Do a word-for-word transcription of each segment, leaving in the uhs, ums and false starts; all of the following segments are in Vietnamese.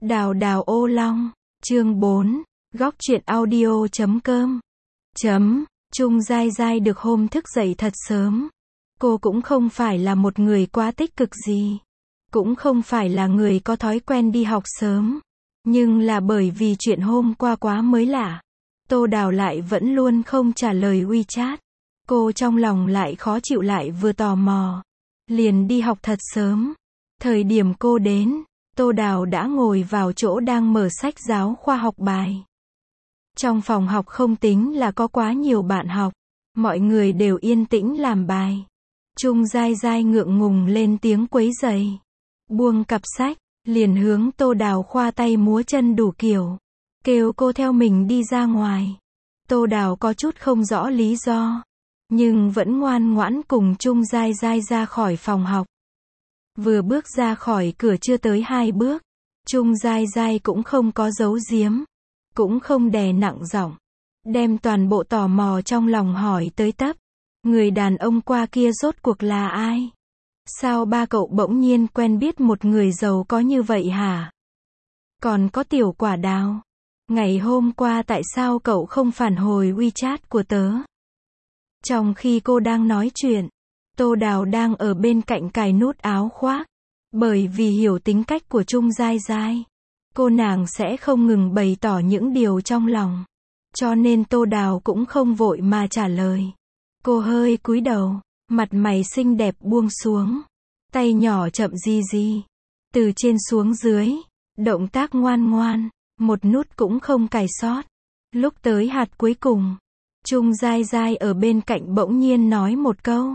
Đào đào ô long, chương bốn, góc truyện audio chấm com. Chấm, Trung Giai Giai được hôm thức dậy thật sớm. Cô cũng không phải là một người quá tích cực gì. Cũng không phải là người có thói quen đi học sớm. Nhưng là bởi vì chuyện hôm qua quá mới lạ. Tô Đào lại vẫn luôn không trả lời WeChat. Cô trong lòng lại khó chịu lại vừa tò mò. Liền đi học thật sớm. Thời điểm cô đến, Tô Đào đã ngồi vào chỗ đang mở sách giáo khoa học bài. Trong phòng học không tính là có quá nhiều bạn học. Mọi người đều yên tĩnh làm bài. Trung Giai Giai ngượng ngùng lên tiếng quấy rầy. Buông cặp sách, liền hướng Tô Đào khoa tay múa chân đủ kiểu. Kêu cô theo mình đi ra ngoài. Tô Đào có chút không rõ lý do. Nhưng vẫn ngoan ngoãn cùng Trung Giai Giai ra khỏi phòng học. Vừa bước ra khỏi cửa chưa tới hai bước. Trung Giai Giai cũng không có giấu giếm. Cũng không đè nặng giọng. Đem toàn bộ tò mò trong lòng hỏi tới tấp. Người đàn ông qua kia rốt cuộc là ai? Sao ba cậu bỗng nhiên quen biết một người giàu có như vậy hả? Còn có Tiểu Quả Đào. Ngày hôm qua tại sao cậu không phản hồi WeChat của tớ? Trong khi cô đang nói chuyện, Tô Đào đang ở bên cạnh cài nút áo khoác. Bởi vì hiểu tính cách của Trung Giai Giai, cô nàng sẽ không ngừng bày tỏ những điều trong lòng. Cho nên Tô Đào cũng không vội mà trả lời. Cô hơi cúi đầu, mặt mày xinh đẹp buông xuống. Tay nhỏ chậm di di. Từ trên xuống dưới, động tác ngoan ngoan, một nút cũng không cài sót. Lúc tới hạt cuối cùng, Trung Giai Giai ở bên cạnh bỗng nhiên nói một câu.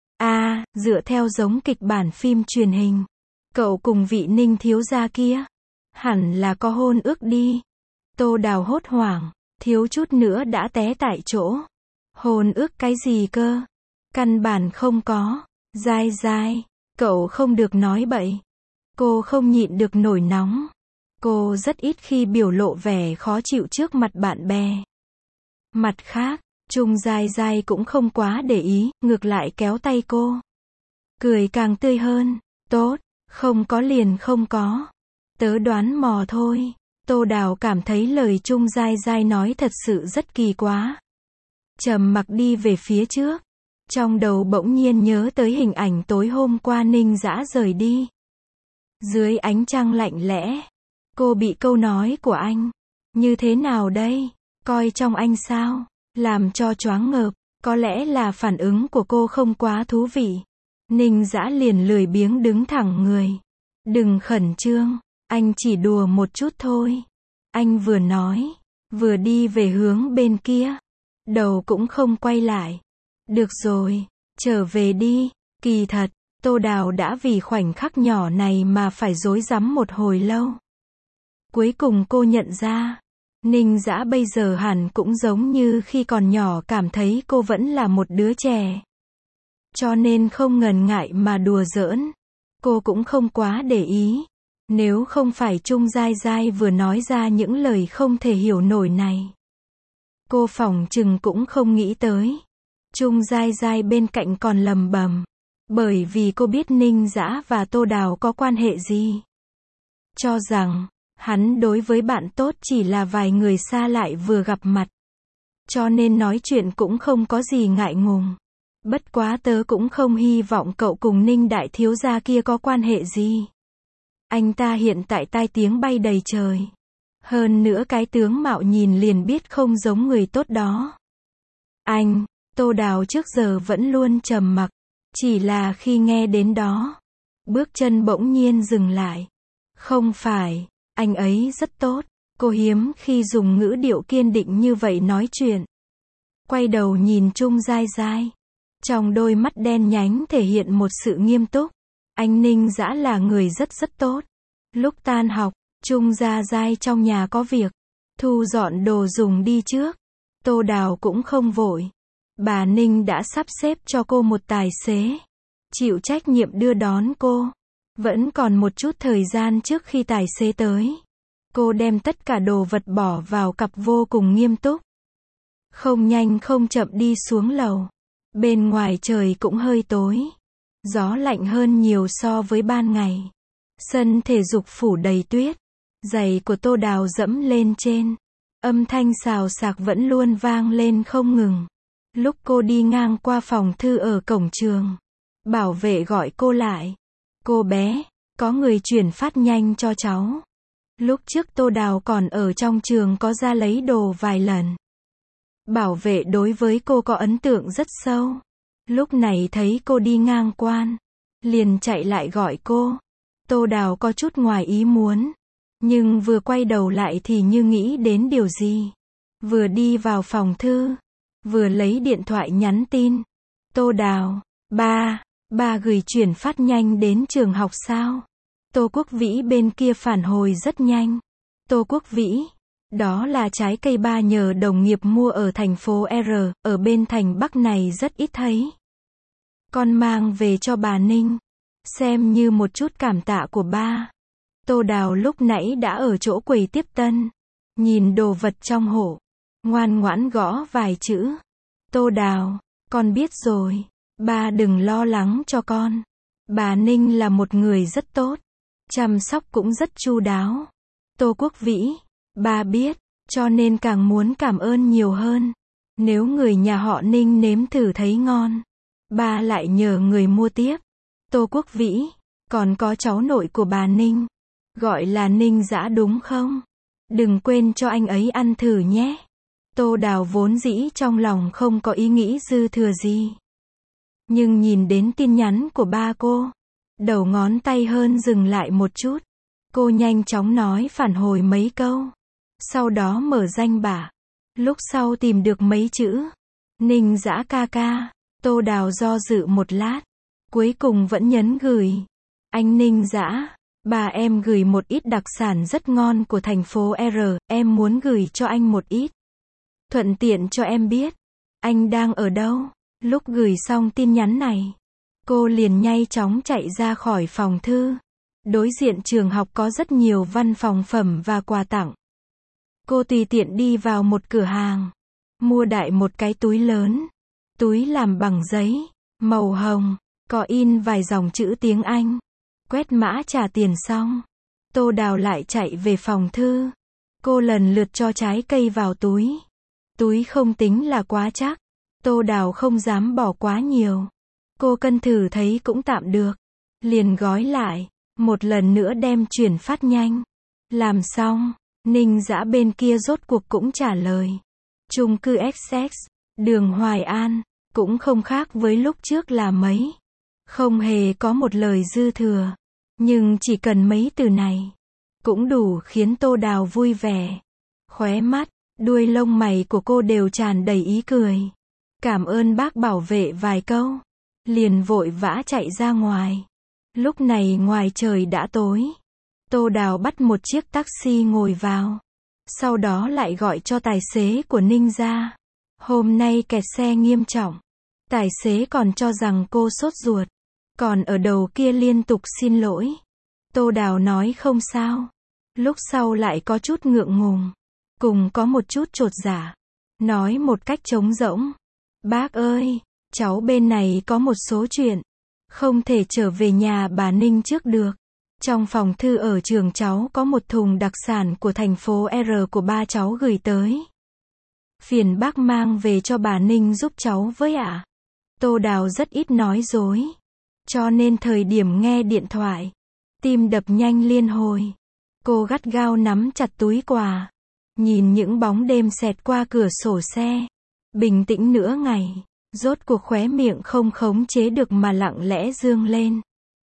À, dựa theo giống kịch bản phim truyền hình, cậu cùng vị Ninh thiếu gia kia, hẳn là có hôn ước đi. Tô Đào hốt hoảng, thiếu chút nữa đã té tại chỗ. Hôn ước cái gì cơ? Căn bản không có. Giai Giai, cậu không được nói bậy. Cô không nhịn được nổi nóng. Cô rất ít khi biểu lộ vẻ khó chịu trước mặt bạn bè. Mặt khác, Trung Giai Giai cũng không quá để ý, ngược lại kéo tay cô. Cười càng tươi hơn. Tốt, không có liền không có. Tớ đoán mò thôi. Tô Đào cảm thấy lời Trung Giai Giai nói thật sự rất kỳ quá. Trầm mặc đi về phía trước. Trong đầu bỗng nhiên nhớ tới hình ảnh tối hôm qua Ninh Dã rời đi. Dưới ánh trăng lạnh lẽ, cô bị câu nói của anh. Như thế nào đây? Coi trong anh sao? Làm cho choáng ngợp. Có lẽ là phản ứng của cô không quá thú vị. Ninh Dã liền lười biếng đứng thẳng người. Đừng khẩn trương, anh chỉ đùa một chút thôi. Anh vừa nói, vừa đi về hướng bên kia. Đầu cũng không quay lại. Được rồi, trở về đi. Kỳ thật, Tô Đào đã vì khoảnh khắc nhỏ này mà phải rối rắm một hồi lâu. Cuối cùng cô nhận ra, Ninh Dã bây giờ hẳn cũng giống như khi còn nhỏ cảm thấy cô vẫn là một đứa trẻ. Cho nên không ngần ngại mà đùa giỡn. Cô cũng không quá để ý. Nếu không phải Trung Giai Giai vừa nói ra những lời không thể hiểu nổi này, cô phỏng chừng cũng không nghĩ tới. Trung Giai Giai bên cạnh còn lầm bầm. Bởi vì cô biết Ninh Dã và Tô Đào có quan hệ gì. Cho rằng, hắn đối với bạn tốt chỉ là vài người xa lại vừa gặp mặt. Cho nên nói chuyện cũng không có gì ngại ngùng. Bất quá tớ cũng không hy vọng cậu cùng Ninh đại thiếu gia kia có quan hệ gì. Anh ta hiện tại tai tiếng bay đầy trời. Hơn nữa cái tướng mạo nhìn liền biết không giống người tốt đó. Anh, Tô Đào trước giờ vẫn luôn trầm mặc. Chỉ là khi nghe đến đó, bước chân bỗng nhiên dừng lại. Không phải, anh ấy rất tốt. Cô hiếm khi dùng ngữ điệu kiên định như vậy nói chuyện. Quay đầu nhìn Trung Giai Giai. Trong đôi mắt đen nhánh thể hiện một sự nghiêm túc. Anh Ninh Dã là người rất rất tốt. Lúc tan học, Trung Giai Giai trong nhà có việc. Thu dọn đồ dùng đi trước. Tô Đào cũng không vội. Bà Ninh đã sắp xếp cho cô một tài xế. Chịu trách nhiệm đưa đón cô. Vẫn còn một chút thời gian trước khi tài xế tới. Cô đem tất cả đồ vật bỏ vào cặp vô cùng nghiêm túc. Không nhanh không chậm đi xuống lầu. Bên ngoài trời cũng hơi tối. Gió lạnh hơn nhiều so với ban ngày. Sân thể dục phủ đầy tuyết. Giày của Tô Đào dẫm lên trên. Âm thanh xào xạc vẫn luôn vang lên không ngừng. Lúc cô đi ngang qua phòng thư ở cổng trường, bảo vệ gọi cô lại. Cô bé, có người chuyển phát nhanh cho cháu. Lúc trước Tô Đào còn ở trong trường có ra lấy đồ vài lần. Bảo vệ đối với cô có ấn tượng rất sâu. Lúc này thấy cô đi ngang quan, liền chạy lại gọi cô. Tô Đào có chút ngoài ý muốn, nhưng vừa quay đầu lại thì như nghĩ đến điều gì. Vừa đi vào phòng thư, vừa lấy điện thoại nhắn tin. Tô Đào, ba, ba gửi chuyển phát nhanh đến trường học sao? Tô Quốc Vĩ bên kia phản hồi rất nhanh. Tô Quốc Vĩ, đó là trái cây ba nhờ đồng nghiệp mua ở thành phố R, ở bên thành Bắc này rất ít thấy. Con mang về cho bà Ninh, xem như một chút cảm tạ của ba. Tô Đào lúc nãy đã ở chỗ quầy tiếp tân, nhìn đồ vật trong hộp, ngoan ngoãn gõ vài chữ. Tô Đào, con biết rồi, ba đừng lo lắng cho con. Bà Ninh là một người rất tốt, chăm sóc cũng rất chu đáo. Tô Quốc Vĩ, ba biết, cho nên càng muốn cảm ơn nhiều hơn. Nếu người nhà họ Ninh nếm thử thấy ngon, ba lại nhờ người mua tiếp. Tô Quốc Vĩ, còn có cháu nội của bà Ninh, gọi là Ninh Dã đúng không? Đừng quên cho anh ấy ăn thử nhé. Tô Đào vốn dĩ trong lòng không có ý nghĩ dư thừa gì. Nhưng nhìn đến tin nhắn của ba cô, đầu ngón tay hơn dừng lại một chút. Cô nhanh chóng nói phản hồi mấy câu. Sau đó mở danh bạ. Lúc sau tìm được mấy chữ. Ninh Dã ca ca. Tô Đào do dự một lát. Cuối cùng vẫn nhấn gửi. Anh Ninh Dã, bà em gửi một ít đặc sản rất ngon của thành phố R. Em muốn gửi cho anh một ít. Thuận tiện cho em biết. Anh đang ở đâu? Lúc gửi xong tin nhắn này, cô liền nhanh chóng chạy ra khỏi phòng thư. Đối diện trường học có rất nhiều văn phòng phẩm và quà tặng. Cô tùy tiện đi vào một cửa hàng, mua đại một cái túi lớn. Túi làm bằng giấy, màu hồng, có in vài dòng chữ tiếng Anh. Quét mã trả tiền xong, Tô Đào lại chạy về phòng thư. Cô lần lượt cho trái cây vào túi. Túi không tính là quá chắc. Tô Đào không dám bỏ quá nhiều. Cô cân thử thấy cũng tạm được. Liền gói lại, một lần nữa đem chuyển phát nhanh. Làm xong, Ninh Dã bên kia rốt cuộc cũng trả lời. Chung cư Essex, đường Hoài An, cũng không khác với lúc trước là mấy. Không hề có một lời dư thừa. Nhưng chỉ cần mấy từ này, cũng đủ khiến Tô Đào vui vẻ. Khóe mắt, đuôi lông mày của cô đều tràn đầy ý cười. Cảm ơn bác bảo vệ vài câu. Liền vội vã chạy ra ngoài. Lúc này ngoài trời đã tối. Tô Đào bắt một chiếc taxi ngồi vào. Sau đó lại gọi cho tài xế của Ninh gia. Hôm nay kẹt xe nghiêm trọng. Tài xế còn cho rằng cô sốt ruột. Còn ở đầu kia liên tục xin lỗi. Tô Đào nói không sao. Lúc sau lại có chút ngượng ngùng. Cùng có một chút chột dạ. Nói một cách trống rỗng. Bác ơi, cháu bên này có một số chuyện. Không thể trở về nhà bà Ninh trước được. Trong phòng thư ở trường cháu có một thùng đặc sản của thành phố R của ba cháu gửi tới. Phiền bác mang về cho bà Ninh giúp cháu với ạ. Tô Đào rất ít nói dối. Cho nên thời điểm nghe điện thoại, tim đập nhanh liên hồi. Cô gắt gao nắm chặt túi quà. Nhìn những bóng đêm xẹt qua cửa sổ xe. Bình tĩnh nửa ngày, rốt cuộc khóe miệng không khống chế được mà lặng lẽ dương lên.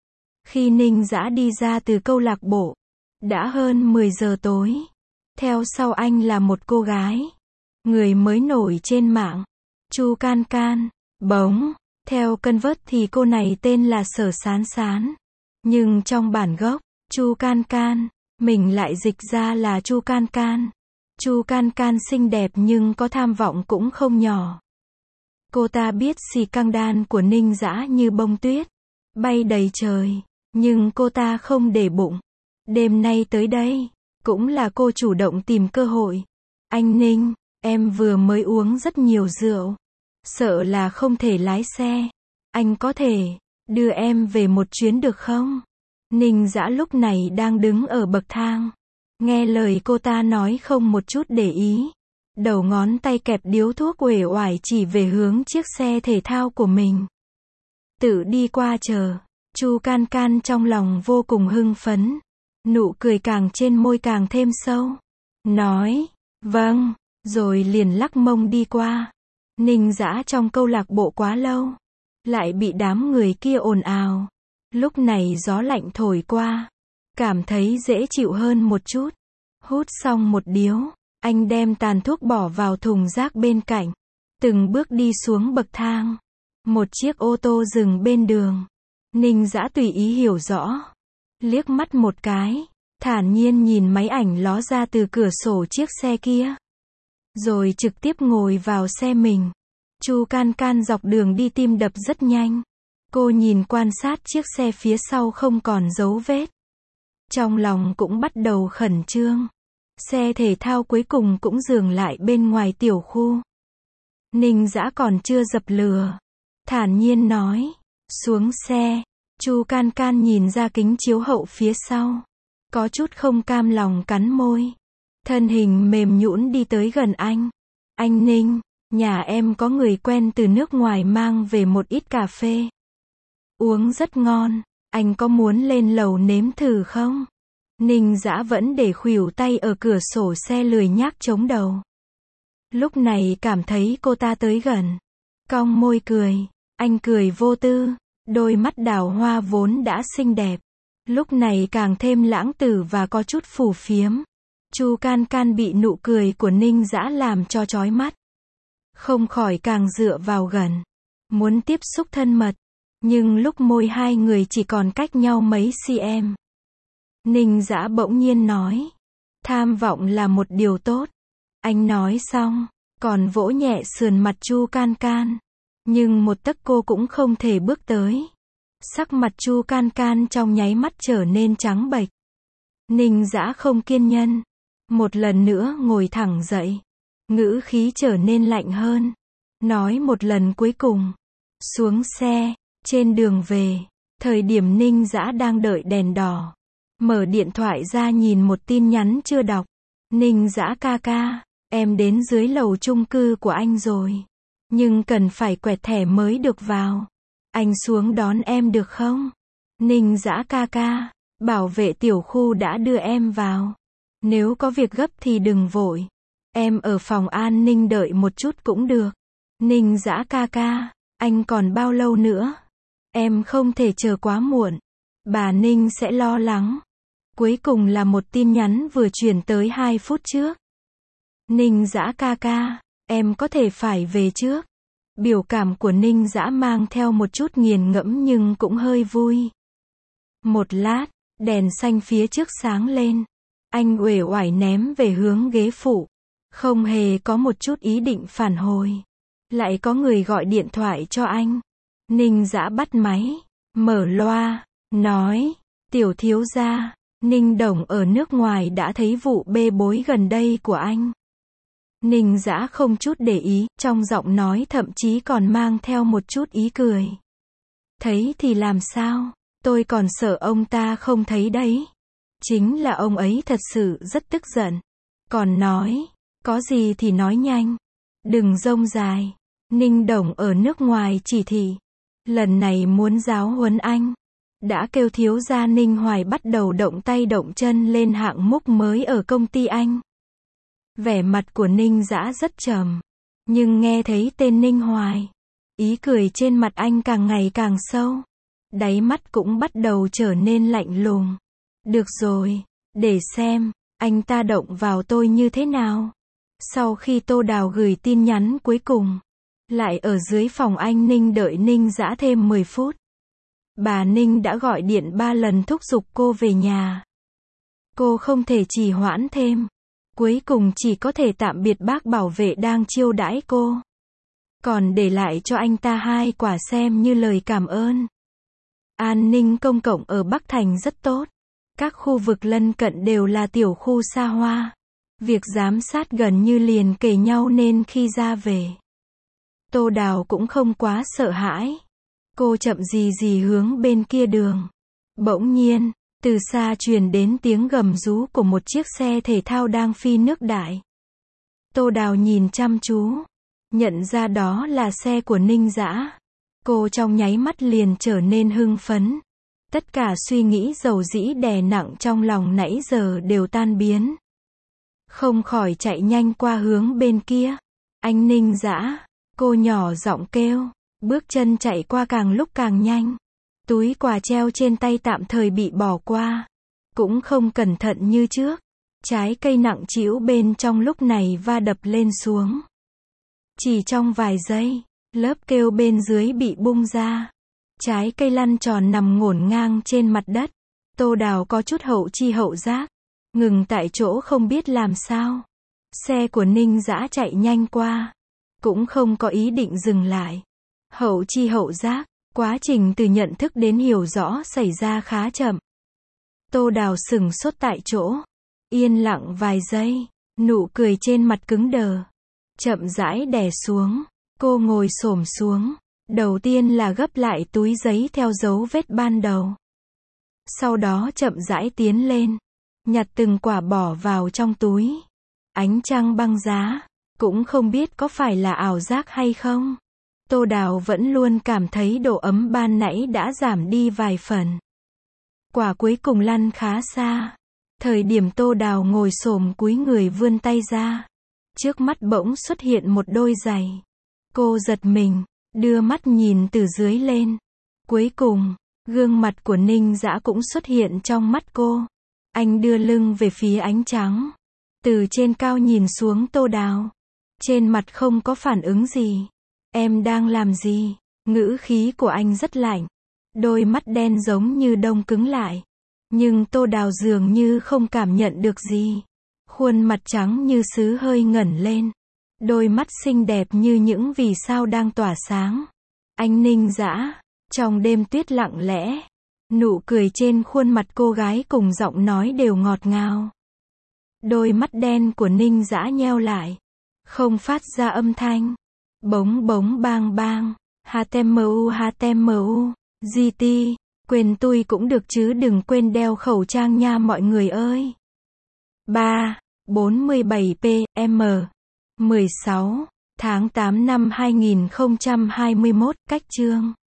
Khi Ninh Dã đi ra từ câu lạc bộ, đã hơn mười giờ tối. Theo sau anh là một cô gái, người mới nổi trên mạng, Chu Can Can. Bỗng, theo cân vớt thì cô này tên là Sở Sán Sán. Nhưng trong bản gốc, Chu Can Can, mình lại dịch ra là Chu Can Can. Chu Can Can xinh đẹp nhưng có tham vọng cũng không nhỏ. Cô ta biết xì căng đan của Ninh Dã như bông tuyết, bay đầy trời, nhưng cô ta không để bụng. Đêm nay tới đây, cũng là cô chủ động tìm cơ hội. Anh Ninh, em vừa mới uống rất nhiều rượu, sợ là không thể lái xe. Anh có thể đưa em về một chuyến được không? Ninh Dã lúc này đang đứng ở bậc thang, Nghe lời cô ta nói không một chút để ý. Đầu ngón tay kẹp điếu thuốc uể oải chỉ về hướng chiếc xe thể thao của mình. Tự đi qua chờ. Chu Can Can trong lòng vô cùng hưng phấn. Nụ cười càng trên môi càng thêm sâu. Nói, vâng, rồi liền lắc mông đi qua. Ninh Dã trong câu lạc bộ quá lâu. Lại bị đám người kia ồn ào. Lúc này gió lạnh thổi qua. Cảm thấy dễ chịu hơn một chút. Hút xong một điếu. Anh đem tàn thuốc bỏ vào thùng rác bên cạnh. Từng bước đi xuống bậc thang. Một chiếc ô tô dừng bên đường. Ninh Dã tùy ý hiểu rõ. Liếc mắt một cái. Thản nhiên nhìn máy ảnh ló ra từ cửa sổ chiếc xe kia. Rồi trực tiếp ngồi vào xe mình. Chu Can Can dọc đường đi tim đập rất nhanh. Cô nhìn quan sát chiếc xe phía sau không còn dấu vết. Trong lòng cũng bắt đầu khẩn trương. Xe thể thao cuối cùng cũng dừng lại bên ngoài tiểu khu. Ninh Dã còn chưa dập lửa. Thản nhiên nói. Xuống xe. Chu Can Can nhìn ra kính chiếu hậu phía sau. Có chút không cam lòng cắn môi. Thân hình mềm nhũn đi tới gần anh. Anh Ninh, nhà em có người quen từ nước ngoài mang về một ít cà phê. Uống rất ngon. Anh có muốn lên lầu nếm thử không? Ninh Dã vẫn để khuỷu tay ở cửa sổ xe lười nhác chống đầu. Lúc này cảm thấy cô ta tới gần. Cong môi cười. Anh cười vô tư. Đôi mắt đào hoa vốn đã xinh đẹp. Lúc này càng thêm lãng tử và có chút phù phiếm. Chu Can Can bị nụ cười của Ninh Dã làm cho chói mắt. Không khỏi càng dựa vào gần. Muốn tiếp xúc thân mật. Nhưng lúc môi hai người chỉ còn cách nhau mấy cm. Ninh Dã bỗng nhiên nói. Tham vọng là một điều tốt. Anh nói xong. Còn vỗ nhẹ sườn mặt Chu Can Can. Nhưng một tấc cô cũng không thể bước tới. Sắc mặt Chu Can Can trong nháy mắt trở nên trắng bệch. Ninh Dã không kiên nhẫn. Một lần nữa ngồi thẳng dậy. Ngữ khí trở nên lạnh hơn. Nói một lần cuối cùng. Xuống xe. Trên đường về. Thời điểm Ninh Dã đang đợi đèn đỏ. Mở điện thoại ra nhìn một tin nhắn chưa đọc. Ninh Dã ca ca. Em đến dưới lầu chung cư của anh rồi. Nhưng cần phải quẹt thẻ mới được vào. Anh xuống đón em được không? Ninh Dã ca ca. Bảo vệ tiểu khu đã đưa em vào. Nếu có việc gấp thì đừng vội. Em ở phòng an ninh đợi một chút cũng được. Ninh Dã ca ca. Anh còn bao lâu nữa? Em không thể chờ quá muộn. Bà Ninh sẽ lo lắng. Cuối cùng là một tin nhắn vừa chuyển tới hai phút trước. Ninh Dã ca ca. Em có thể phải về trước. Biểu cảm của Ninh Dã mang theo một chút nghiền ngẫm nhưng cũng hơi vui. Một lát, đèn xanh phía trước sáng lên. Anh uể oải ném về hướng ghế phụ. Không hề có một chút ý định phản hồi. Lại có người gọi điện thoại cho anh. Ninh Dã bắt máy, mở loa, nói, tiểu thiếu gia, Ninh Đồng ở nước ngoài đã thấy vụ bê bối gần đây của anh. Ninh Dã không chút để ý, trong giọng nói thậm chí còn mang theo một chút ý cười. Thấy thì làm sao, tôi còn sợ ông ta không thấy đấy. Chính là ông ấy thật sự rất tức giận. Còn nói, có gì thì nói nhanh. Đừng rông dài. Ninh Đồng ở nước ngoài chỉ thị. Lần này muốn giáo huấn anh. Đã kêu thiếu gia Ninh Hoài bắt đầu động tay động chân lên hạng mục mới ở công ty anh. Vẻ mặt của Ninh Dã rất trầm. Nhưng nghe thấy tên Ninh Hoài. Ý cười trên mặt anh càng ngày càng sâu. Đáy mắt cũng bắt đầu trở nên lạnh lùng. Được rồi, để xem, anh ta động vào tôi như thế nào. Sau khi Tô Đào gửi tin nhắn cuối cùng. Lại ở dưới phòng anh Ninh đợi Ninh Dã thêm mười phút. Bà Ninh đã gọi điện ba lần thúc giục cô về nhà. Cô không thể trì hoãn thêm. Cuối cùng chỉ có thể tạm biệt bác bảo vệ đang chiêu đãi cô. Còn để lại cho anh ta hai quả xem như lời cảm ơn. An ninh công cộng ở Bắc Thành rất tốt. Các khu vực lân cận đều là tiểu khu xa hoa. Việc giám sát gần như liền kề nhau nên khi ra về. Tô Đào cũng không quá sợ hãi. Cô chậm gì gì hướng bên kia đường. Bỗng nhiên, Từ xa truyền đến tiếng gầm rú của một chiếc xe thể thao đang phi nước đại. Tô Đào nhìn chăm chú, nhận ra đó là xe của Ninh Dã. Cô trong nháy mắt liền trở nên hưng phấn. Tất cả suy nghĩ dầu dĩ đè nặng trong lòng nãy giờ đều tan biến. Không khỏi chạy nhanh qua hướng bên kia. Anh Ninh Dã, cô nhỏ giọng kêu, bước chân chạy qua càng lúc càng nhanh. Túi quà treo trên tay tạm thời bị bỏ qua. Cũng không cẩn thận như trước. Trái cây nặng trĩu bên trong lúc này va đập lên xuống. Chỉ trong vài giây, lớp kêu bên dưới bị bung ra. Trái cây lăn tròn nằm ngổn ngang trên mặt đất. Tô Đào có chút hậu chi hậu giác. Ngừng tại chỗ không biết làm sao. Xe của Ninh Dã chạy nhanh qua. Cũng không có ý định dừng lại. Hậu chi hậu giác, quá trình từ nhận thức đến hiểu rõ xảy ra khá chậm. Tô Đào sững sốt tại chỗ. Yên lặng vài giây. Nụ cười trên mặt cứng đờ. Chậm rãi đè xuống. Cô ngồi xổm xuống. Đầu tiên là gấp lại túi giấy theo dấu vết ban đầu. Sau đó chậm rãi tiến lên. Nhặt từng quả bỏ vào trong túi. Ánh trăng băng giá. Cũng không biết có phải là ảo giác hay không. Tô Đào vẫn luôn cảm thấy độ ấm ban nãy đã giảm đi vài phần. Quả cuối cùng lăn khá xa. Thời điểm Tô Đào ngồi xổm cúi người vươn tay ra. Trước mắt bỗng xuất hiện một đôi giày. Cô giật mình, đưa mắt nhìn từ dưới lên. Cuối cùng, gương mặt của Ninh Dã cũng xuất hiện trong mắt cô. Anh đưa lưng về phía ánh trắng. Từ trên cao nhìn xuống Tô Đào. Trên mặt không có phản ứng gì. Em đang làm gì? Ngữ khí của anh rất lạnh. Đôi mắt đen giống như đông cứng lại. Nhưng Tô Đào dường như không cảm nhận được gì. Khuôn mặt trắng như sứ hơi ngẩng lên. Đôi mắt xinh đẹp như những vì sao đang tỏa sáng. Anh Ninh Dã, trong đêm tuyết lặng lẽ. Nụ cười trên khuôn mặt cô gái cùng giọng nói đều ngọt ngào. Đôi mắt đen của Ninh Dã nheo lại. Không phát ra âm thanh. Bống bống bang bang. hát em u hát em u. giê tê. Quên tui cũng được chứ đừng quên đeo khẩu trang nha mọi người ơi. ba. bốn mươi bảy p m. mười sáu. Tháng tám năm hai nghìn không trăm hai mươi mốt. Cách chương.